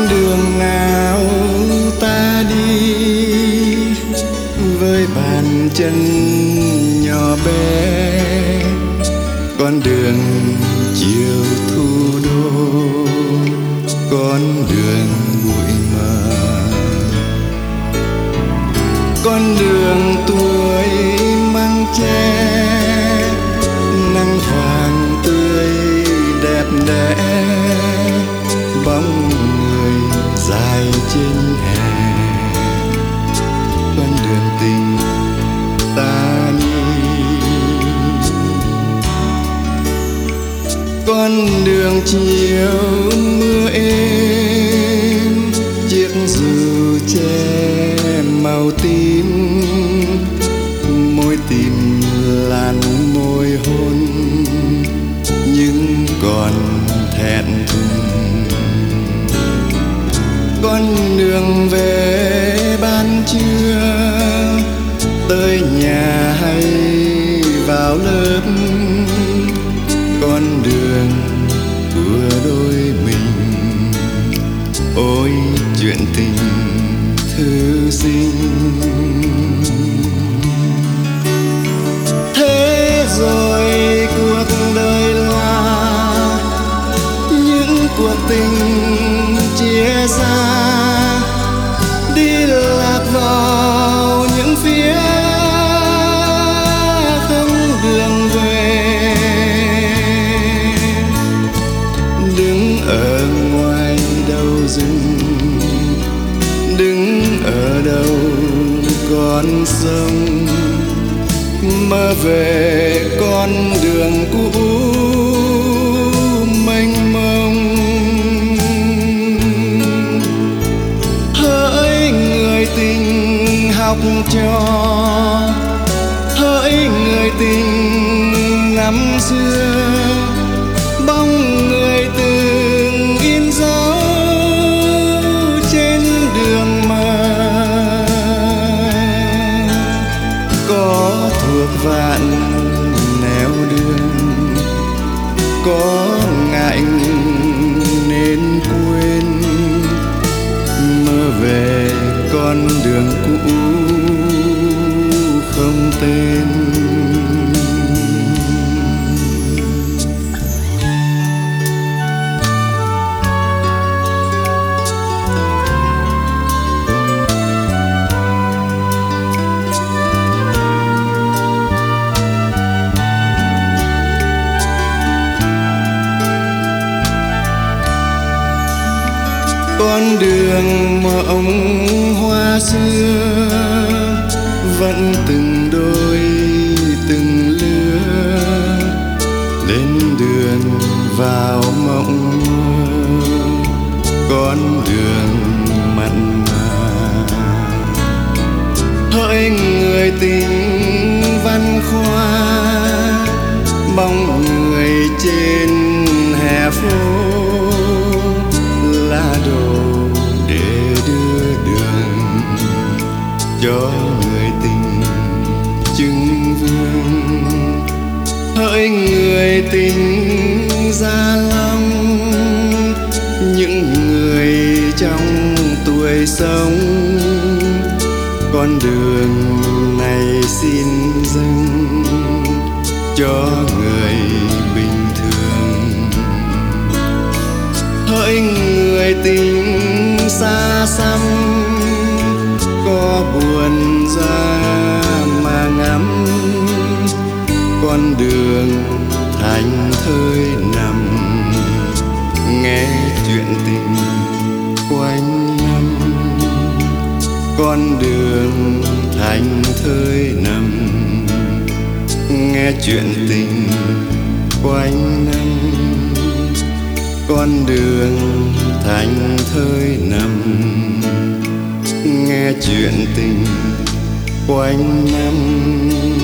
đường nào ta đi với bàn chân nhỏ bé, con đường chiều thủ đô, con đường bụi mờ, con đường tuổi măng tre, nắng vàng tươi đẹp đẽ, bóng người dài trên hè, con đường tình ta đi, con đường chiều mưa êm, chiếc dù che màu tím, môi tìm làn môi hôn nhưng còn thẹn thùng, con đường về ban trưa, tới nhà hay vào lớp, con đường của đôi mình. Ôi chuyện tình thư sinh, thế rồi cuộc đời là những cuộc tình chia xa, đi lạc vào những phía không đường về, đứng ở ngoài đầu rừng, đứng ở đầu con sông, mơ về con đường cũ mênh mông. Hỡi người tình học trò, hỡi người tình năm xưa, bóng người từng in dấu trên đường mờ, có thuộc vạn nẻo đường, có ngại ngùng nên quên, mơ về con đường cũ không tên. Con đường mộng hoa xưa vẫn từng đôi từng lứa, lên đường vào mộng mơ, con đường mặn mà. Hỡi người tình văn khoa, bóng người trên hè phố, lá đồ để đưa đường cho người tình chứng vương. Hỡi người tình Gia Long, những người trong tuổi sống, con đường này xin dâng cho người bình thường. Hỡi người tình xa xăm, có buồn ra mà ngắm, con đường thành thơi nằm, nghe chuyện tình quanh năm. Con đường thành thơi nằm, nghe chuyện tình quanh năm. Con đường thành thơi nằm, nghe chuyện tình quanh năm.